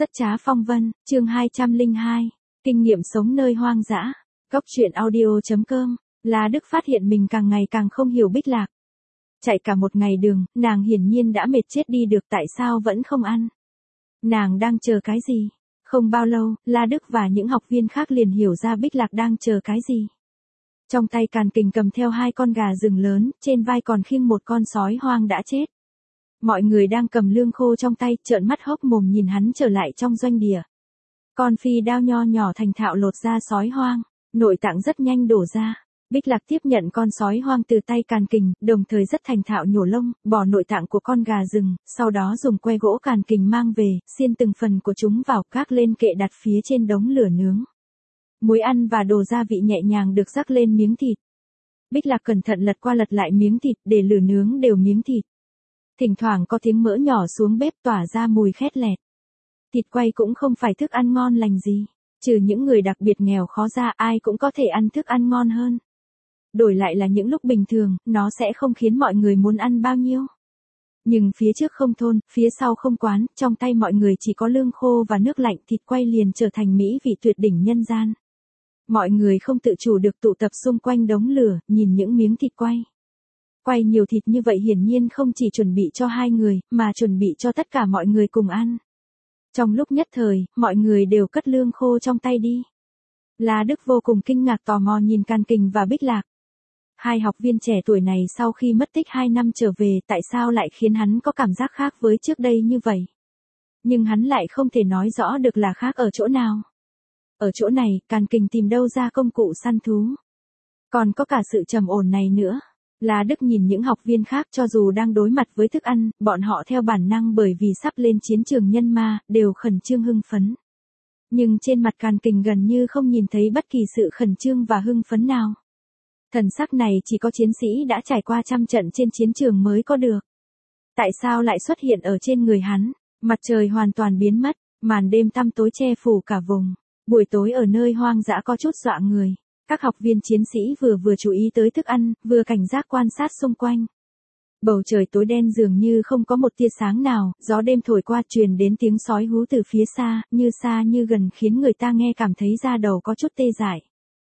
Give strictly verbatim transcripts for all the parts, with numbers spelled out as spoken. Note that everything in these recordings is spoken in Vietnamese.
Rất trá phong vân, chương hai trăm lẻ hai, kinh nghiệm sống nơi hoang dã. Góc truyện audio chấm com, La Đức phát hiện mình càng ngày càng không hiểu Bích Lạc. Chạy cả một ngày đường, nàng hiển nhiên đã mệt chết đi được, tại sao vẫn không ăn? Nàng đang chờ cái gì? Không bao lâu, La Đức và những học viên khác liền hiểu ra Bích Lạc đang chờ cái gì. Trong tay Càn Kình cầm theo hai con gà rừng lớn, trên vai còn khiêng một con sói hoang đã chết. Mọi người đang cầm lương khô trong tay, trợn mắt hốc mồm nhìn hắn trở lại trong doanh địa. Con phi đao nho nhỏ thành thạo lột da sói hoang, nội tạng rất nhanh đổ ra. Bích Lạc tiếp nhận con sói hoang từ tay Càn Kình, đồng thời rất thành thạo nhổ lông, bỏ nội tạng của con gà rừng, sau đó dùng que gỗ Càn Kình mang về, xiên từng phần của chúng vào, gác lên kệ đặt phía trên đống lửa nướng. Muối ăn và đồ gia vị nhẹ nhàng được rắc lên miếng thịt. Bích Lạc cẩn thận lật qua lật lại miếng thịt để lửa nướng đều miếng thịt. Thỉnh thoảng có tiếng mỡ nhỏ xuống bếp tỏa ra mùi khét lẹt. Thịt quay cũng không phải thức ăn ngon lành gì, trừ những người đặc biệt nghèo khó ra, ai cũng có thể ăn thức ăn ngon hơn. Đổi lại là những lúc bình thường, nó sẽ không khiến mọi người muốn ăn bao nhiêu. Nhưng phía trước không thôn, phía sau không quán, trong tay mọi người chỉ có lương khô và nước lạnh, thịt quay liền trở thành mỹ vị tuyệt đỉnh nhân gian. Mọi người không tự chủ được tụ tập xung quanh đống lửa, nhìn những miếng thịt quay. Quay nhiều thịt như vậy hiển nhiên không chỉ chuẩn bị cho hai người, mà chuẩn bị cho tất cả mọi người cùng ăn. Trong lúc nhất thời, mọi người đều cất lương khô trong tay đi. La Đức vô cùng kinh ngạc tò mò nhìn Càn Kình và Bích Lạc. Hai học viên trẻ tuổi này sau khi mất tích hai năm trở về, tại sao lại khiến hắn có cảm giác khác với trước đây như vậy? Nhưng hắn lại không thể nói rõ được là khác ở chỗ nào. Ở chỗ này, Càn Kình tìm đâu ra công cụ săn thú. Còn có cả sự trầm ổn này nữa. La Đức nhìn những học viên khác, cho dù đang đối mặt với thức ăn, bọn họ theo bản năng bởi vì sắp lên chiến trường nhân ma, đều khẩn trương hưng phấn. Nhưng trên mặt Càn Kình gần như không nhìn thấy bất kỳ sự khẩn trương và hưng phấn nào. Thần sắc này chỉ có chiến sĩ đã trải qua trăm trận trên chiến trường mới có được. Tại sao lại xuất hiện ở trên người hắn? Mặt trời hoàn toàn biến mất, màn đêm tăm tối che phủ cả vùng. Buổi tối ở nơi hoang dã có chút dọa người. Các học viên chiến sĩ vừa vừa chú ý tới thức ăn, vừa cảnh giác quan sát xung quanh. Bầu trời tối đen dường như không có một tia sáng nào, gió đêm thổi qua truyền đến tiếng sói hú từ phía xa, như xa như gần khiến người ta nghe cảm thấy da đầu có chút tê dại.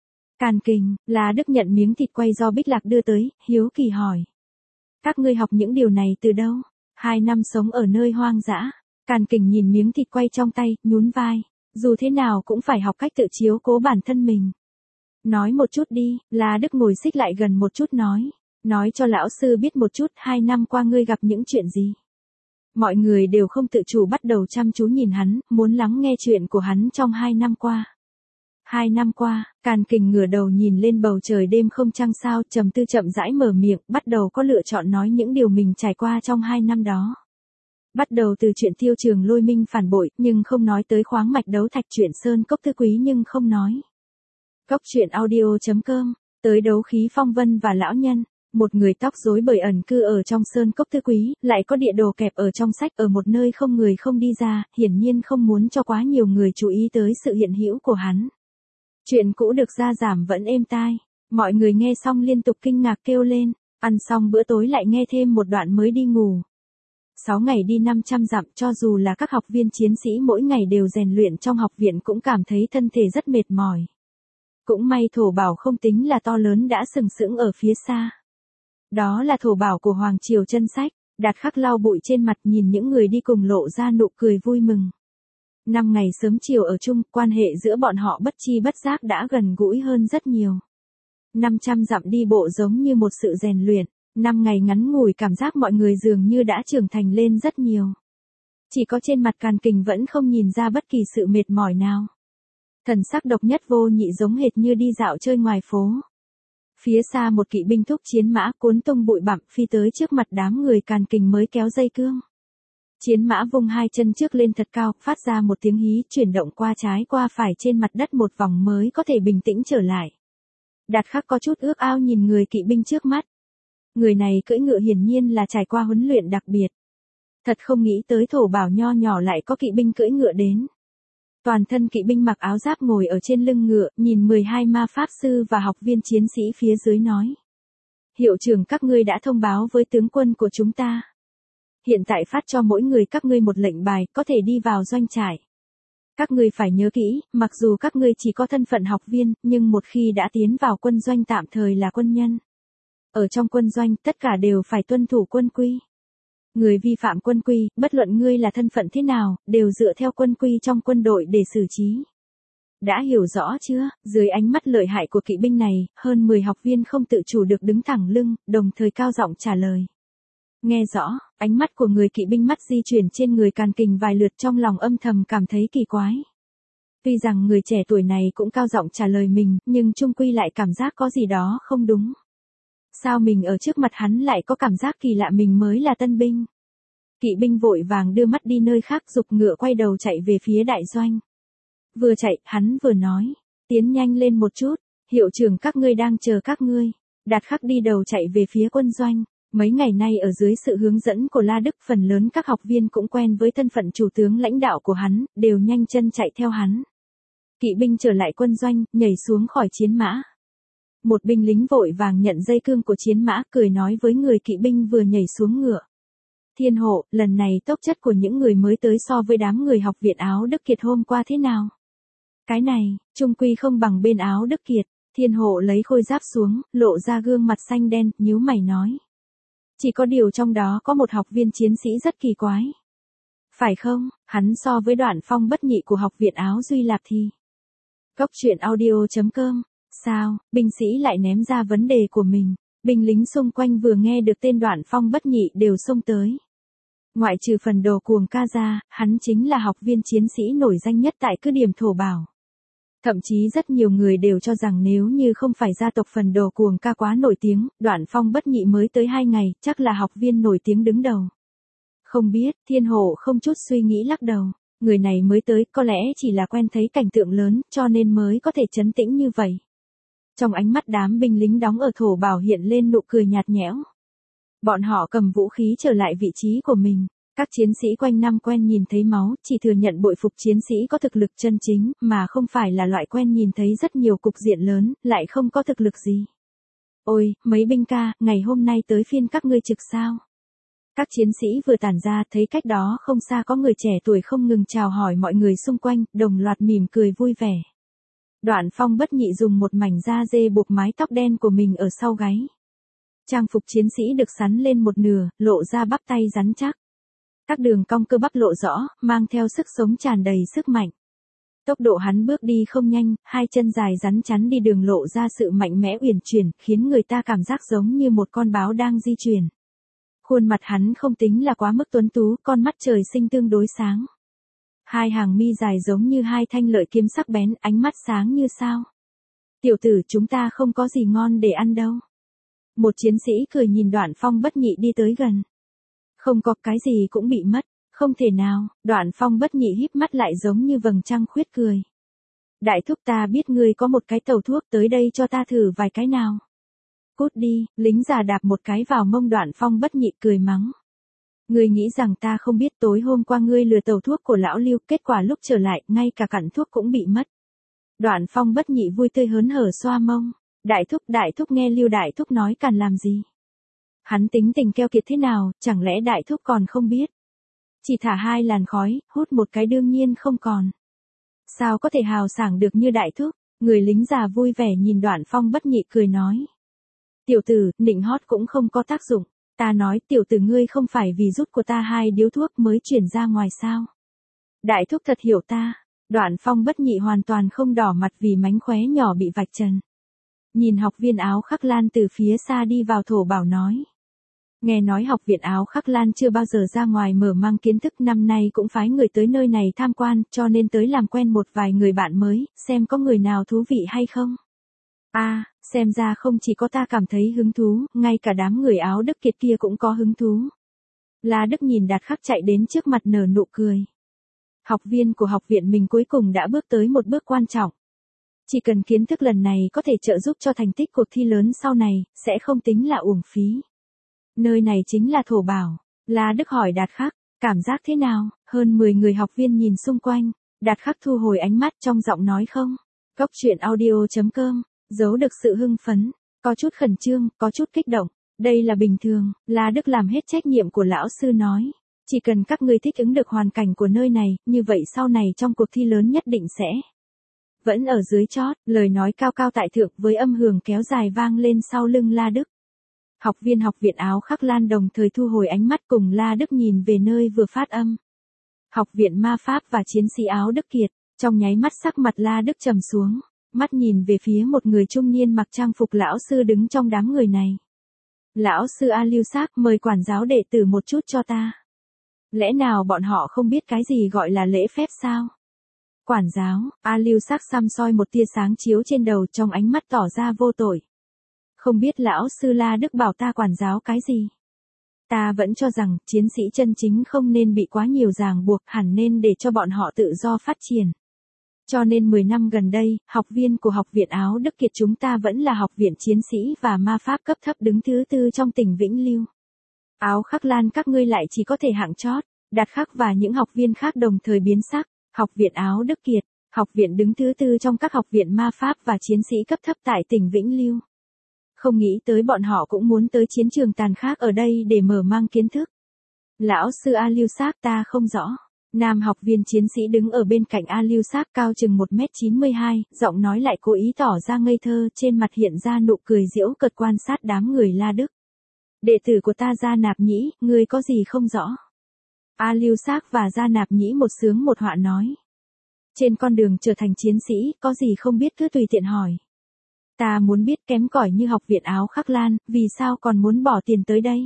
Càn Kình, La Đức nhận miếng thịt quay do Bích Lạc đưa tới, hiếu kỳ hỏi. Các ngươi học những điều này từ đâu? Hai năm sống ở nơi hoang dã. Càn Kình nhìn miếng thịt quay trong tay, nhún vai. Dù thế nào cũng phải học cách tự chiếu cố bản thân mình. Nói một chút đi, La Đức ngồi xích lại gần một chút nói. Nói cho lão sư biết một chút, hai năm qua ngươi gặp những chuyện gì. Mọi người đều không tự chủ bắt đầu chăm chú nhìn hắn, muốn lắng nghe chuyện của hắn trong hai năm qua. Hai năm qua, Càn Kình ngửa đầu nhìn lên bầu trời đêm không trăng sao, trầm tư chậm rãi mở miệng, bắt đầu có lựa chọn nói những điều mình trải qua trong hai năm đó. Bắt đầu từ chuyện Tiêu Trường Lôi Minh phản bội, nhưng không nói tới khoáng mạch đấu thạch, chuyện Sơn Cốc Thư Quý nhưng không nói. Góc truyện audio chấm com, tới đấu khí phong vân và lão nhân, một người tóc rối bời ẩn cư ở trong Sơn Cốc Thư Quý, lại có địa đồ kẹp ở trong sách ở một nơi không người không đi ra, hiển nhiên không muốn cho quá nhiều người chú ý tới sự hiện hữu của hắn. Chuyện cũ được gia giảm vẫn êm tai, mọi người nghe xong liên tục kinh ngạc kêu lên, ăn xong bữa tối lại nghe thêm một đoạn mới đi ngủ. Sáu ngày đi năm trăm dặm, cho dù là các học viên chiến sĩ mỗi ngày đều rèn luyện trong học viện cũng cảm thấy thân thể rất mệt mỏi. Cũng may thổ bảo không tính là to lớn đã sừng sững ở phía xa. Đó là thổ bảo của Hoàng Triều Chân Sách. Đạt Khắc lau bụi trên mặt nhìn những người đi cùng lộ ra nụ cười vui mừng. Năm ngày sớm chiều ở chung, quan hệ giữa bọn họ bất chi bất giác đã gần gũi hơn rất nhiều. Năm trăm dặm đi bộ giống như một sự rèn luyện, năm ngày ngắn ngủi cảm giác mọi người dường như đã trưởng thành lên rất nhiều. Chỉ có trên mặt Càn Kình vẫn không nhìn ra bất kỳ sự mệt mỏi nào. Thần sắc độc nhất vô nhị giống hệt như đi dạo chơi ngoài phố. Phía xa một kỵ binh thúc chiến mã cuốn tung bụi bặm phi tới trước mặt đám người, Càn Kình mới kéo dây cương. Chiến mã vung hai chân trước lên thật cao, phát ra một tiếng hí, chuyển động qua trái qua phải trên mặt đất một vòng mới có thể bình tĩnh trở lại. Đạt Khắc có chút ước ao nhìn người kỵ binh trước mắt. Người này cưỡi ngựa hiển nhiên là trải qua huấn luyện đặc biệt. Thật không nghĩ tới thổ bảo nho nhỏ lại có kỵ binh cưỡi ngựa đến. Toàn thân kỵ binh mặc áo giáp ngồi ở trên lưng ngựa, nhìn mười hai ma pháp sư và học viên chiến sĩ phía dưới nói. Hiệu trưởng các ngươi đã thông báo với tướng quân của chúng ta. Hiện tại phát cho mỗi người các ngươi một lệnh bài, có thể đi vào doanh trại. Các ngươi phải nhớ kỹ, mặc dù các ngươi chỉ có thân phận học viên, nhưng một khi đã tiến vào quân doanh tạm thời là quân nhân. Ở trong quân doanh, tất cả đều phải tuân thủ quân quy. Người vi phạm quân quy, bất luận ngươi là thân phận thế nào, đều dựa theo quân quy trong quân đội để xử trí. Đã hiểu rõ chưa? Dưới ánh mắt lợi hại của kỵ binh này, hơn mười học viên không tự chủ được đứng thẳng lưng, đồng thời cao giọng trả lời. Nghe rõ, ánh mắt của người kỵ binh mắt di chuyển trên người Càn Kình vài lượt, trong lòng âm thầm cảm thấy kỳ quái. Tuy rằng người trẻ tuổi này cũng cao giọng trả lời mình, nhưng chung quy lại cảm giác có gì đó không đúng. Sao mình ở trước mặt hắn lại có cảm giác kỳ lạ, mình mới là tân binh. Kỵ binh vội vàng đưa mắt đi nơi khác, giục ngựa quay đầu chạy về phía đại doanh. Vừa chạy, hắn vừa nói, tiến nhanh lên một chút, hiệu trưởng các ngươi đang chờ các ngươi. Đạt Khắc đi đầu chạy về phía quân doanh. Mấy ngày nay ở dưới sự hướng dẫn của La Đức, phần lớn các học viên cũng quen với thân phận chủ tướng lãnh đạo của hắn, đều nhanh chân chạy theo hắn. Kỵ binh trở lại quân doanh, nhảy xuống khỏi chiến mã. Một binh lính vội vàng nhận dây cương của chiến mã, cười nói với người kỵ binh vừa nhảy xuống ngựa. Thiên Hộ, lần này tốc chất của những người mới tới so với đám người học viện Áo Đức Kiệt hôm qua thế nào? Cái này, chung quy không bằng bên Áo Đức Kiệt. Thiên Hộ lấy khôi giáp xuống, lộ ra gương mặt xanh đen, nhíu mày nói. Chỉ có điều trong đó có một học viên chiến sĩ rất kỳ quái. Phải không, hắn so với Đoạn Phong Bất Nhị của học viện Áo Duy Lạp thì. Cốc truyện audio chấm com. Sao, binh sĩ lại ném ra vấn đề của mình. Binh lính xung quanh vừa nghe được tên Đoạn Phong Bất Nhị đều xông tới. Ngoại trừ phần đồ cuồng ca ra, hắn chính là học viên chiến sĩ nổi danh nhất tại cứ điểm Thổ Bảo. Thậm chí rất nhiều người đều cho rằng nếu như không phải gia tộc phần đồ cuồng ca quá nổi tiếng, Đoạn Phong Bất Nhị mới tới hai ngày, chắc là học viên nổi tiếng đứng đầu. Không biết, Thiên Hộ không chút suy nghĩ lắc đầu. Người này mới tới, có lẽ chỉ là quen thấy cảnh tượng lớn, cho nên mới có thể trấn tĩnh như vậy. Trong ánh mắt đám binh lính đóng ở Thổ Bảo hiện lên nụ cười nhạt nhẽo. Bọn họ cầm vũ khí trở lại vị trí của mình. Các chiến sĩ quanh năm quen nhìn thấy máu, chỉ thừa nhận bội phục chiến sĩ có thực lực chân chính, mà không phải là loại quen nhìn thấy rất nhiều cục diện lớn, lại không có thực lực gì. Ôi, mấy binh ca, ngày hôm nay tới phiên các ngươi trực sao? Các chiến sĩ vừa tản ra, thấy cách đó không xa có người trẻ tuổi không ngừng chào hỏi mọi người xung quanh, đồng loạt mỉm cười vui vẻ. Đoạn Phong Bất Nhị dùng một mảnh da dê buộc mái tóc đen của mình ở sau gáy. Trang phục chiến sĩ được sắn lên một nửa, lộ ra bắp tay rắn chắc. Các đường cong cơ bắp lộ rõ, mang theo sức sống tràn đầy sức mạnh. Tốc độ hắn bước đi không nhanh, hai chân dài rắn chắn đi đường lộ ra sự mạnh mẽ uyển chuyển, khiến người ta cảm giác giống như một con báo đang di chuyển. Khuôn mặt hắn không tính là quá mức tuấn tú, con mắt trời sinh tương đối sáng. Hai hàng mi dài giống như hai thanh lợi kiếm sắc bén, ánh mắt sáng như sao. Tiểu tử, chúng ta không có gì ngon để ăn đâu. Một chiến sĩ cười nhìn Đoạn Phong Bất Nhị đi tới gần. Không có, cái gì cũng bị mất, không thể nào. Đoạn Phong Bất Nhị híp mắt lại giống như vầng trăng khuyết cười. Đại thúc, ta biết ngươi có một cái tàu thuốc, tới đây cho ta thử vài cái nào. Cút đi, lính già đạp một cái vào mông Đoạn Phong Bất Nhị cười mắng. Ngươi nghĩ rằng ta không biết tối hôm qua ngươi lừa tàu thuốc của lão Lưu, kết quả lúc trở lại, ngay cả cặn thuốc cũng bị mất. Đoạn Phong Bất Nhị vui tươi hớn hở xoa mông. Đại thúc, đại thúc, nghe Lưu đại thúc nói càn làm gì? Hắn tính tình keo kiệt thế nào, chẳng lẽ đại thúc còn không biết? Chỉ thả hai làn khói, hút một cái đương nhiên không còn. Sao có thể hào sảng được như đại thúc? Người lính già vui vẻ nhìn Đoạn Phong Bất Nhị cười nói. Tiểu tử, nịnh hót cũng không có tác dụng. Ta nói, tiểu tử, ngươi không phải vì rút của ta hai điếu thuốc mới chuyển ra ngoài sao? Đại thúc thật hiểu ta. Đoạn Phong Bất Nhị hoàn toàn không đỏ mặt vì mánh khóe nhỏ bị vạch trần. Nhìn học viên Áo Khắc Lan từ phía xa đi vào Thổ Bảo nói. Nghe nói học viện Áo Khắc Lan chưa bao giờ ra ngoài mở mang kiến thức, năm nay cũng phái người tới nơi này tham quan, cho nên tới làm quen một vài người bạn mới, xem có người nào thú vị hay không. A, à, xem ra không chỉ có ta cảm thấy hứng thú, ngay cả đám người Áo Đức Kiệt kia cũng có hứng thú. La Đức nhìn Đạt Khắc chạy đến trước mặt nở nụ cười. Học viên của học viện mình cuối cùng đã bước tới một bước quan trọng. Chỉ cần kiến thức lần này có thể trợ giúp cho thành tích cuộc thi lớn sau này, sẽ không tính là uổng phí. Nơi này chính là Thổ Bảo. La Đức hỏi Đạt Khắc, cảm giác thế nào? Hơn mười người học viên nhìn xung quanh. Đạt Khắc thu hồi ánh mắt trong giọng nói không. Cốc truyện audio chấm com, giấu được sự hưng phấn, có chút khẩn trương, có chút kích động. Đây là bình thường, La Đức làm hết trách nhiệm của lão sư nói. Chỉ cần các ngươi thích ứng được hoàn cảnh của nơi này, như vậy sau này trong cuộc thi lớn nhất định sẽ. Vẫn ở dưới chót, lời nói cao cao tại thượng với âm hưởng kéo dài vang lên sau lưng La Đức. Học viên học viện Áo Khắc Lan đồng thời thu hồi ánh mắt cùng La Đức nhìn về nơi vừa phát âm. Học viện Ma Pháp và chiến sĩ Áo Đức Kiệt, trong nháy mắt sắc mặt La Đức trầm xuống, mắt nhìn về phía một người trung niên mặc trang phục lão sư đứng trong đám người này. Lão sư A Lưu Sác, mời quản giáo đệ tử một chút cho ta. Lẽ nào bọn họ không biết cái gì gọi là lễ phép sao? Quản giáo, A Lưu Sác xăm soi một tia sáng chiếu trên đầu, trong ánh mắt tỏ ra vô tội. Không biết lão sư La Đức bảo ta quản giáo cái gì? Ta vẫn cho rằng chiến sĩ chân chính không nên bị quá nhiều ràng buộc, hẳn nên để cho bọn họ tự do phát triển. Cho nên mười năm gần đây, học viên của học viện Áo Đức Kiệt chúng ta vẫn là học viện chiến sĩ và ma pháp cấp thấp đứng thứ tư trong tỉnh Vĩnh Lưu. Áo Khắc Lan các ngươi lại chỉ có thể hạng chót. Đạt Khắc và những học viên khác đồng thời biến sắc. Học viện Áo Đức Kiệt, học viện đứng thứ tư trong các học viện ma pháp và chiến sĩ cấp thấp tại tỉnh Vĩnh Lưu. Không nghĩ tới bọn họ cũng muốn tới chiến trường tàn khốc ở đây để mở mang kiến thức. Lão sư A Lưu Sác, ta không rõ. Nam học viên chiến sĩ đứng ở bên cạnh A Lưu Sác cao chừng một mét chín mươi hai, giọng nói lại cố ý tỏ ra ngây thơ, trên mặt hiện ra nụ cười giễu cợt quan sát đám người La Đức. Đệ tử của ta Gia Nạp Nhĩ, ngươi có gì không rõ? A Lưu Sác và Gia Nạp Nhĩ một sướng một họa nói. Trên con đường trở thành chiến sĩ, có gì không biết cứ tùy tiện hỏi. Ta muốn biết kém cỏi như học viện Áo Khắc Lan, vì sao còn muốn bỏ tiền tới đây?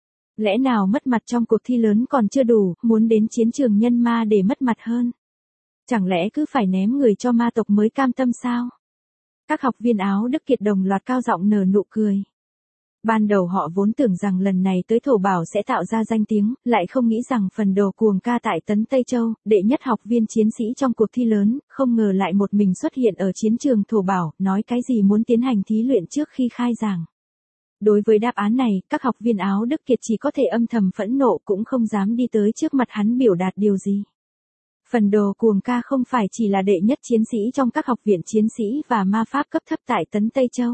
Lẽ nào mất mặt trong cuộc thi lớn còn chưa đủ, muốn đến chiến trường nhân ma để mất mặt hơn? Chẳng lẽ cứ phải ném người cho ma tộc mới cam tâm sao? Các học viên Áo Đức Kiệt đồng loạt cao giọng nở nụ cười. Ban đầu họ vốn tưởng rằng lần này tới Thổ Bảo sẽ tạo ra danh tiếng, lại không nghĩ rằng phần đồ cuồng ca tại Tấn Tây Châu, đệ nhất học viên chiến sĩ trong cuộc thi lớn, không ngờ lại một mình xuất hiện ở chiến trường Thổ Bảo, nói cái gì muốn tiến hành thí luyện trước khi khai giảng. Đối với đáp án này, các học viên Áo Đức Kiệt chỉ có thể âm thầm phẫn nộ, cũng không dám đi tới trước mặt hắn biểu đạt điều gì. Phần đồ cuồng ca không phải chỉ là đệ nhất chiến sĩ trong các học viện chiến sĩ và ma pháp cấp thấp tại Tấn Tây Châu.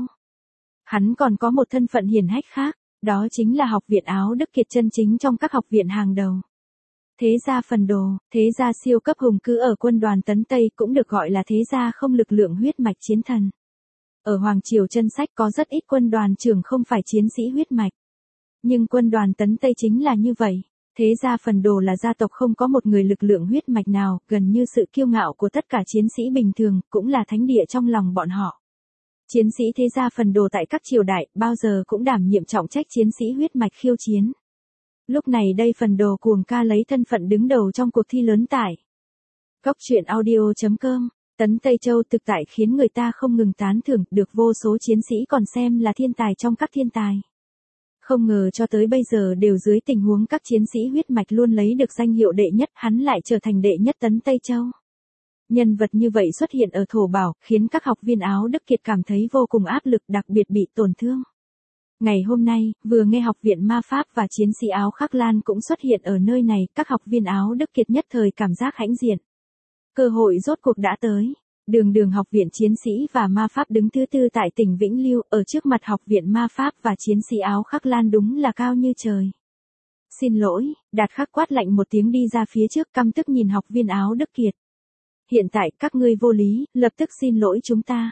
Hắn còn có một thân phận hiển hách khác, đó chính là học viện Áo Đức Kiệt chân chính trong các học viện hàng đầu. Thế gia phần đồ, thế gia siêu cấp hùng cứ ở quân đoàn Tấn Tây cũng được gọi là thế gia không lực lượng huyết mạch chiến thần. Ở Hoàng Triều chân sách có rất ít quân đoàn trưởng không phải chiến sĩ huyết mạch. Nhưng quân đoàn Tấn Tây chính là như vậy. Thế gia phần đồ là gia tộc không có một người lực lượng huyết mạch nào, gần như sự kiêu ngạo của tất cả chiến sĩ bình thường, cũng là thánh địa trong lòng bọn họ. Chiến sĩ thế gia phần đồ tại các triều đại, bao giờ cũng đảm nhiệm trọng trách chiến sĩ huyết mạch khiêu chiến. Lúc này đây phần đồ cuồng ca lấy thân phận đứng đầu trong cuộc thi lớn tại Cốc truyện audio chấm com. Tấn Tây Châu thực tại khiến người ta không ngừng tán thưởng, được vô số chiến sĩ còn xem là thiên tài trong các thiên tài. Không ngờ cho tới bây giờ đều dưới tình huống các chiến sĩ huyết mạch luôn lấy được danh hiệu đệ nhất, hắn lại trở thành đệ nhất Tấn Tây Châu. Nhân vật như vậy xuất hiện ở Thổ Bảo, khiến các học viên Áo Đức Kiệt cảm thấy vô cùng áp lực, đặc biệt bị tổn thương. Ngày hôm nay, vừa nghe học viện ma pháp và chiến sĩ Áo Khắc Lan cũng xuất hiện ở nơi này, các học viên Áo Đức Kiệt nhất thời cảm giác hãnh diện. Cơ hội rốt cuộc đã tới. Đường đường học viện chiến sĩ và ma pháp đứng thứ tư tại tỉnh Vĩnh Lưu, ở trước mặt học viện ma pháp và chiến sĩ Áo Khắc Lan đúng là cao như trời. Xin lỗi, Đạt Khắc quát lạnh một tiếng đi ra phía trước, căm tức nhìn học viên Áo Đức Kiệt. Hiện tại các ngươi vô lý, lập tức xin lỗi chúng ta.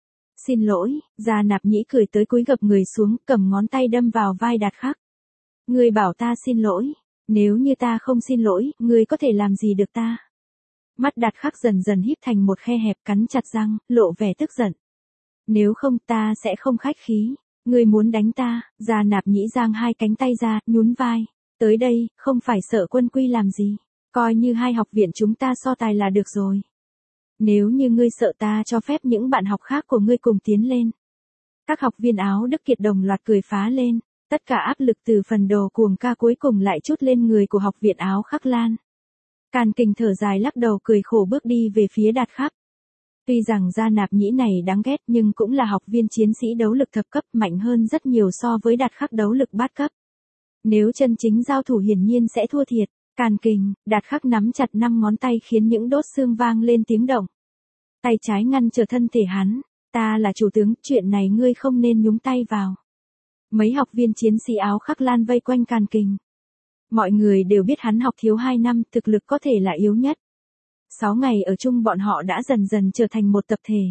Xin lỗi, Gia Nạp Nhĩ cười tới cúi gập người xuống, cầm ngón tay đâm vào vai Đạt Khắc. Ngươi bảo ta xin lỗi, nếu như ta không xin lỗi, ngươi có thể làm gì được ta? Mắt Đạt Khắc dần dần híp thành một khe hẹp, cắn chặt răng, lộ vẻ tức giận. Nếu không ta sẽ không khách khí, ngươi muốn đánh ta? Gia Nạp Nhĩ giang hai cánh tay ra, nhún vai. Tới đây, không phải sợ quân quy làm gì. Coi như hai học viện chúng ta so tài là được rồi. Nếu như ngươi sợ ta cho phép những bạn học khác của ngươi cùng tiến lên. Các học viên Áo Đức Kiệt đồng loạt cười phá lên. Tất cả áp lực từ phần đồ cuồng ca cuối cùng lại trút lên người của học viện Áo Khắc Lan. Càn Kình thở dài lắc đầu cười khổ bước đi về phía Đạt Khắc. Tuy rằng Gia Nạp Nhĩ này đáng ghét nhưng cũng là học viên chiến sĩ đấu lực thập cấp, mạnh hơn rất nhiều so với Đạt Khắc đấu lực bát cấp. Nếu chân chính giao thủ hiển nhiên sẽ thua thiệt. Càn Kình, Đạt Khắc nắm chặt năm ngón tay khiến những đốt xương vang lên tiếng động. Tay trái ngăn trở thân thể hắn. Ta là chủ tướng, chuyện này ngươi không nên nhúng tay vào. Mấy học viên chiến sĩ Áo Khắc Lan vây quanh Càn Kình. Mọi người đều biết hắn học thiếu hai năm, thực lực có thể là yếu nhất. Sáu ngày ở chung bọn họ đã dần dần trở thành một tập thể.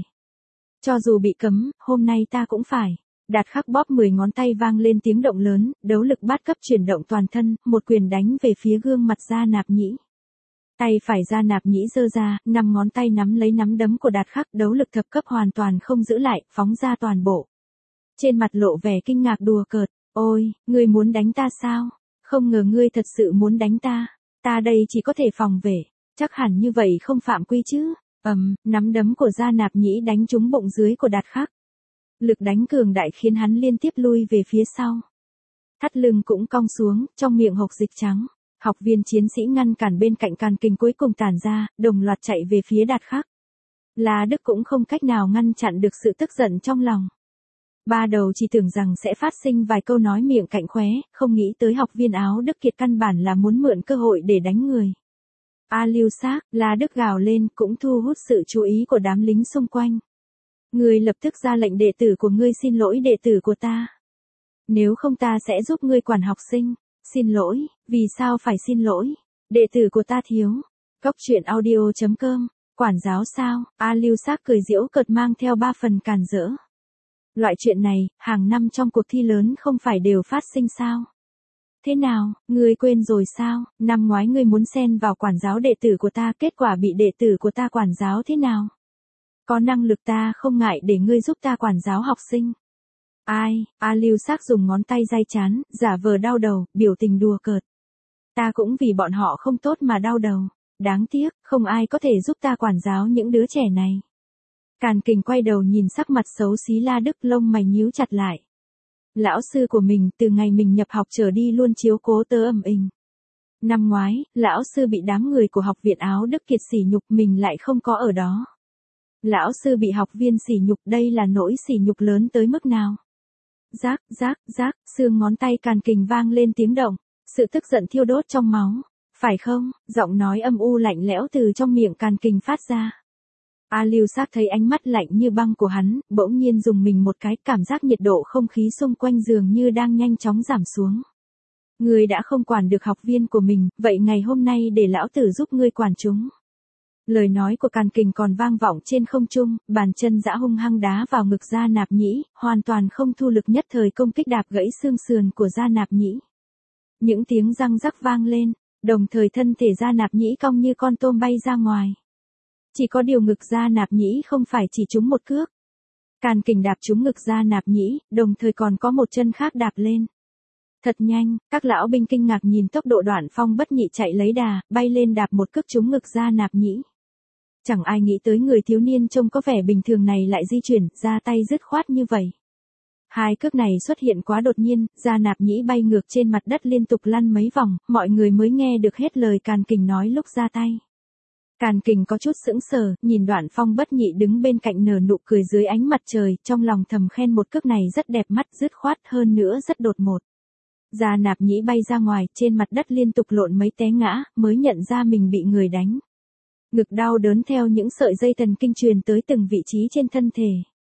Cho dù bị cấm, hôm nay ta cũng phải. Đạt Khắc bóp mười ngón tay vang lên tiếng động lớn, đấu lực bát cấp chuyển động toàn thân, một quyền đánh về phía gương mặt Gia Nạp Nhĩ. Tay phải Gia Nạp Nhĩ giơ ra, năm ngón tay nắm lấy nắm đấm của Đạt Khắc, đấu lực thập cấp hoàn toàn không giữ lại, phóng ra toàn bộ. Trên mặt lộ vẻ kinh ngạc đùa cợt, ôi, ngươi muốn đánh ta sao? Không ngờ ngươi thật sự muốn đánh ta, ta đây chỉ có thể phòng vệ, chắc hẳn như vậy không phạm quy chứ. Ầm, nắm đấm của Gia Nạp Nhĩ đánh trúng bụng dưới của Đạt Khắc. Lực đánh cường đại khiến hắn liên tiếp lui về phía sau. Thắt lưng cũng cong xuống, trong miệng hộc dịch trắng. Học viên chiến sĩ ngăn cản bên cạnh Càn Kình cuối cùng tản ra, đồng loạt chạy về phía Đạt Khắc. La Đức cũng không cách nào ngăn chặn được sự tức giận trong lòng. Ba đầu chỉ tưởng rằng sẽ phát sinh vài câu nói miệng cạnh khóe, không nghĩ tới học viên áo Đức Kiệt căn bản là muốn mượn cơ hội để đánh người. A Lưu Xác, La Đức gào lên cũng thu hút sự chú ý của đám lính xung quanh. Ngươi lập tức ra lệnh đệ tử của ngươi xin lỗi đệ tử của ta. Nếu không ta sẽ giúp ngươi quản học sinh. Xin lỗi, vì sao phải xin lỗi? Đệ tử của ta thiếu. Cốc truyện audio chấm com, quản giáo sao? A Lưu Xác cười giễu cợt mang theo ba phần càn rỡ. Loại chuyện này, hàng năm trong cuộc thi lớn không phải đều phát sinh sao? Thế nào, ngươi quên rồi sao? Năm ngoái ngươi muốn xen vào quản giáo đệ tử của ta, kết quả bị đệ tử của ta quản giáo thế nào? Có năng lực ta không ngại để ngươi giúp ta quản giáo học sinh. Ai? A Lưu Xác dùng ngón tay day chán, giả vờ đau đầu, biểu tình đùa cợt. Ta cũng vì bọn họ không tốt mà đau đầu. Đáng tiếc, không ai có thể giúp ta quản giáo những đứa trẻ này. Càn Kình quay đầu nhìn sắc mặt xấu xí La Đức, lông mày nhíu chặt lại. Lão sư của mình từ ngày mình nhập học trở đi luôn chiếu cố tớ ầm ình. Năm ngoái, lão sư bị đám người của học viện áo Đức Kiệt sỉ nhục, mình lại không có ở đó. Lão sư bị học viên sỉ nhục, đây là nỗi sỉ nhục lớn tới mức nào? Rác, rác, rác, xương ngón tay Càn Kình vang lên tiếng động, sự tức giận thiêu đốt trong máu. Phải không? Giọng nói âm u lạnh lẽo từ trong miệng Càn Kình phát ra. A Lưu Xác thấy ánh mắt lạnh như băng của hắn, bỗng nhiên dùng mình một cái, cảm giác nhiệt độ không khí xung quanh dường như đang nhanh chóng giảm xuống. Ngươi đã không quản được học viên của mình, vậy ngày hôm nay để lão tử giúp ngươi quản chúng. Lời nói của Càn Kình còn vang vọng trên không trung, bàn chân giã hung hăng đá vào ngực Gia Nạp Nhĩ, hoàn toàn không thu lực, nhất thời công kích đạp gãy xương sườn của Gia Nạp Nhĩ. Những tiếng răng rắc vang lên, đồng thời thân thể Gia Nạp Nhĩ cong như con tôm bay ra ngoài. Chỉ có điều ngực Gia Nạp Nhĩ không phải chỉ trúng một cước. Càn Kình đạp trúng ngực Gia Nạp Nhĩ, đồng thời còn có một chân khác đạp lên. Thật nhanh, các lão binh kinh ngạc nhìn tốc độ Đoạn Phong Bất Nhị chạy lấy đà, bay lên đạp một cước trúng ngực Gia Nạp Nhĩ. Chẳng ai nghĩ tới người thiếu niên trông có vẻ bình thường này lại di chuyển, ra tay dứt khoát như vậy. Hai cước này xuất hiện quá đột nhiên, Gia Nạp Nhĩ bay ngược trên mặt đất liên tục lăn mấy vòng, mọi người mới nghe được hết lời Càn Kình nói lúc ra tay. Càn Kình có chút sững sờ, nhìn Đoạn Phong Bất Nhị đứng bên cạnh nở nụ cười dưới ánh mặt trời, trong lòng thầm khen một cước này rất đẹp mắt, dứt khoát, hơn nữa rất đột ngột. Gia Nạp Nhĩ bay ra ngoài, trên mặt đất liên tục lộn mấy té ngã, mới nhận ra mình bị người đánh. Ngực đau đớn theo những sợi dây thần kinh truyền tới từng vị trí trên thân thể.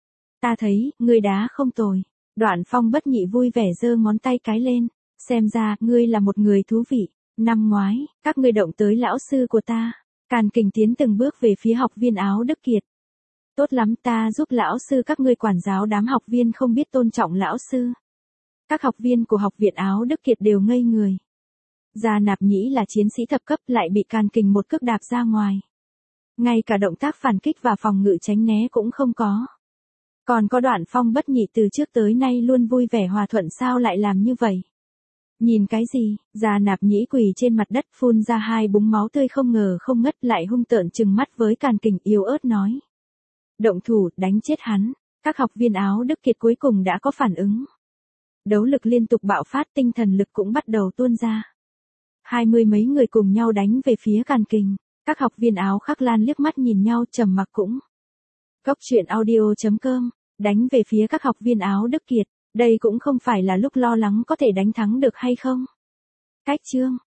Ta thấy, ngươi đá không tồi. Đoạn Phong Bất Nhị vui vẻ giơ ngón tay cái lên. Xem ra, ngươi là một người thú vị. Năm ngoái, các ngươi động tới lão sư của ta. Càn Kình tiến từng bước về phía học viên áo Đức Kiệt. Tốt lắm, ta giúp lão sư các ngươi quản giáo đám học viên không biết tôn trọng lão sư. Các học viên của học viện áo Đức Kiệt đều ngây người. Gia Nạp Nhĩ là chiến sĩ thập cấp lại bị Càn Kình một cước đạp ra ngoài. Ngay cả động tác phản kích và phòng ngự tránh né cũng không có. Còn có Đoạn Phong Bất Nhị từ trước tới nay luôn vui vẻ hòa thuận, sao lại làm như vậy? Nhìn cái gì? Gia Nạp Nhĩ quỳ trên mặt đất phun ra hai búng máu tươi, không ngờ không ngất, lại hung tợn trừng mắt với Càn Kình, yếu ớt nói. Động thủ, đánh chết hắn. Các học viên áo Đức Kiệt cuối cùng đã có phản ứng. Đấu lực liên tục bạo phát, tinh thần lực cũng bắt đầu tuôn ra. Hai mươi mấy người cùng nhau đánh về phía Càn Kình. Các học viên áo Khắc Lan liếc mắt nhìn nhau, trầm mặc cũng. Cốc truyện audio chấm com, đánh về phía các học viên áo Đức Kiệt. Đây cũng không phải là lúc lo lắng có thể đánh thắng được hay không. Cách chương.